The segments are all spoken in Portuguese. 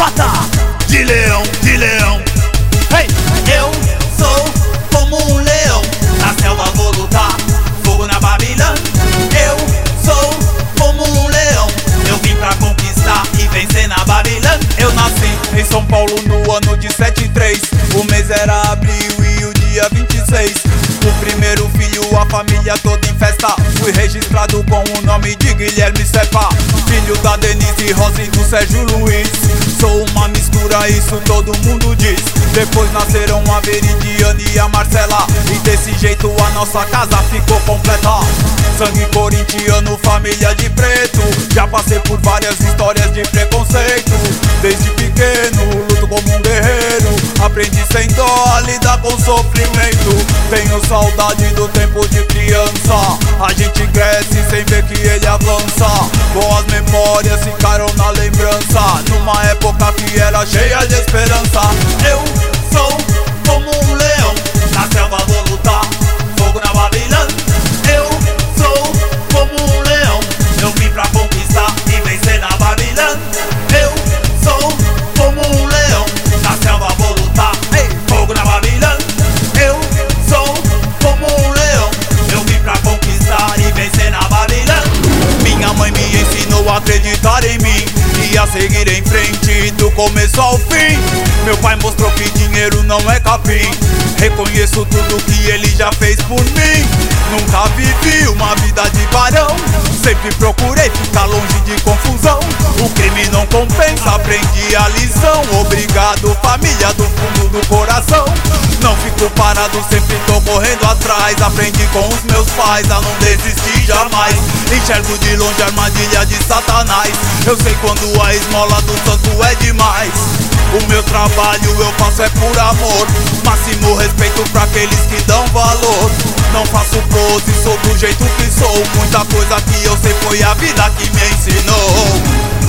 pata, de leão, de leão. Hey! Eu sou como um leão, na selva vou lutar, fogo na Babilã. Eu sou como um leão, eu vim pra conquistar e vencer na Babilã. Eu nasci em São Paulo no ano de 73, o mês era abril e o dia 26. O primeiro filho, a família toda em festa. Fui registrado com o nome de Guilherme Cepa, filho da Denise Rosa e do Sérgio Luiz. Sou uma mistura, isso todo mundo diz. Depois nasceram a Veridiane e a Marcela, e desse jeito a nossa casa ficou completa. Sangue corintiano, família de preto. Já passei por várias histórias de preconceito. Desde pequeno, luto como um guerreiro. Aprendi sem dó a lidar com sofrimento. Tenho saudade do tempo de criança. A gente cresce sem ver que ele avança. Boas memórias ficaram na lembrança, numa época que era cheia de esperança. Eu sou como um leão, na selva vou lutar, fogo na Babilã. Eu sou como um leão, eu vim pra conquistar e vencer na Babilã. Eu sou como um leão, na selva vou lutar, fogo na Babilã. Eu sou como um leão, eu vim pra conquistar e vencer na Babilã. Minha mãe me ensinou a acreditar em mim e a seguir em frente do começo ao fim. Meu pai mostrou que dinheiro não é capim. Reconheço tudo que ele já fez por mim. Nunca vivi uma vida de barão, sempre procurei ficar longe de confusão. O crime não compensa, aprendi a lição. Obrigado família do fundo do coração. Não fico parado, sempre tô correndo atrás. Aprendi com os meus pais a não desistir jamais. Enxergo de longe a armadilha de Satanás. Eu sei quando a esmola do santo é demais. O meu trabalho eu faço é por amor, máximo respeito pra aqueles que dão valor. Não faço pose, sou do jeito que sou. Muita coisa que eu sei foi a vida que me ensinou.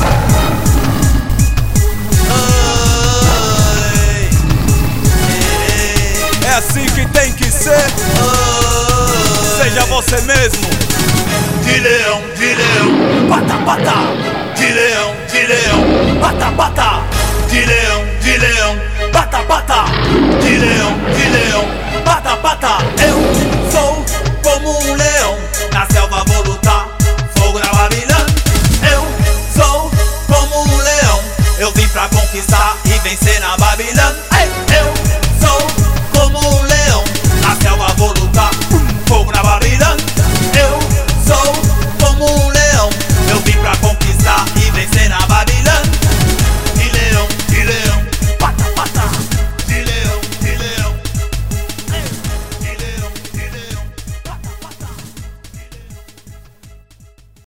É assim que tem que ser. Seja você mesmo. De leão, pata, pata. De leão, pata, pata. De leão, pata, pata. De leão, pata, pata. Eu sou como um leão.